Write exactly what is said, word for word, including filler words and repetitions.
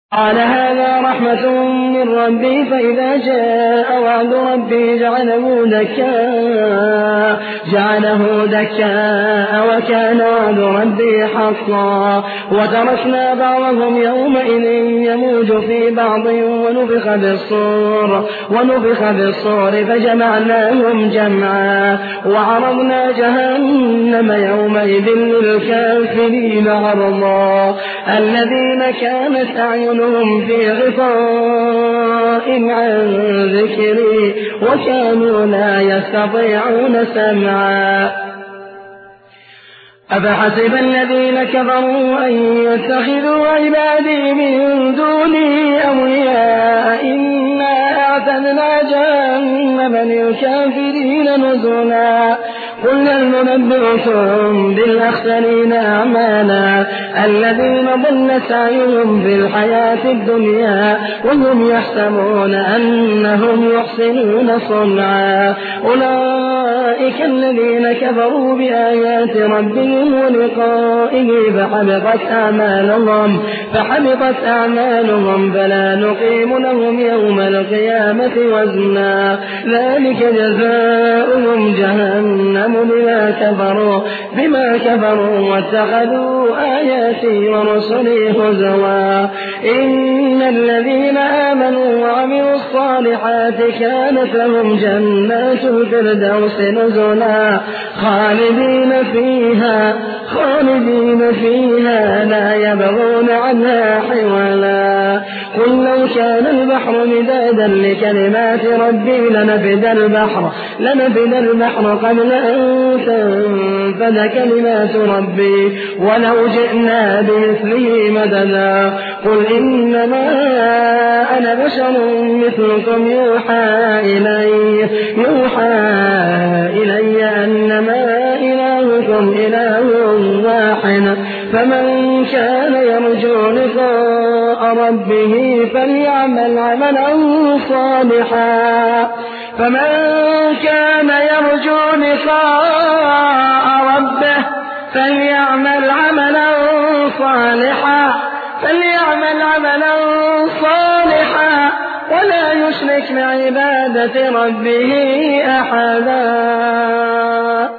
قال هذا رحمة من ربي فإذا جاء وعد ربي جعله دكاء جعله دكاء وكان وعد ربي حقا وتركنا بعضهم يومئذ يموج في بعض ونفخ بالصور ونفخ بالصور فجمعناهم جمعا وعرضنا جهنم يومئذ للكافرين عرضا الذين كانت أعينهم في غطاء عن ذكري وكانوا لا يستطيعون سمعا أفحسب الذين كفروا أن يتخذوا عبادي من دوني أولياء إنا أعتدنا جهنم للكافرين نزلا قل هل ننبئكم بالأخسرين أعمالا الذين ضل سعيهم في الحياة الدنيا وهم يحسبون أنهم يحسنون صنعا أولئك الذين كفروا بآيات ربهم ولقائه فحبطت أعمالهم فحبطت أعمالهم فلا نقيم لهم يوم القيامة وزنا ذلك جزاؤهم جهنم بما كفروا بما كفروا واتخذوا آياتي ورسلي هزوا إن الذين آمنوا وعملوا الصالحات كانت لهم جنات الفردوس نزلا خالدين فيها خالدين فيها لا يبغون عنها حولا قل لو كان البحر مدادا لكلمات ربي لنفد البحر لنفد البحر قبل أن تنفد كلمات ربي ولو جئنا بمثله مددا قل إنما أنا بشر مثلكم يوحى إلي يوحى إلي أنما إلهكم إله واحد فمن كان يرجو لقاء ربه فليعمل عملا صالحا فمن كان يرجو لقاء ربه فليعمل عملا صالحا فليعمل عملا صالحا ولا يشرك بعبادة ربه أحدا.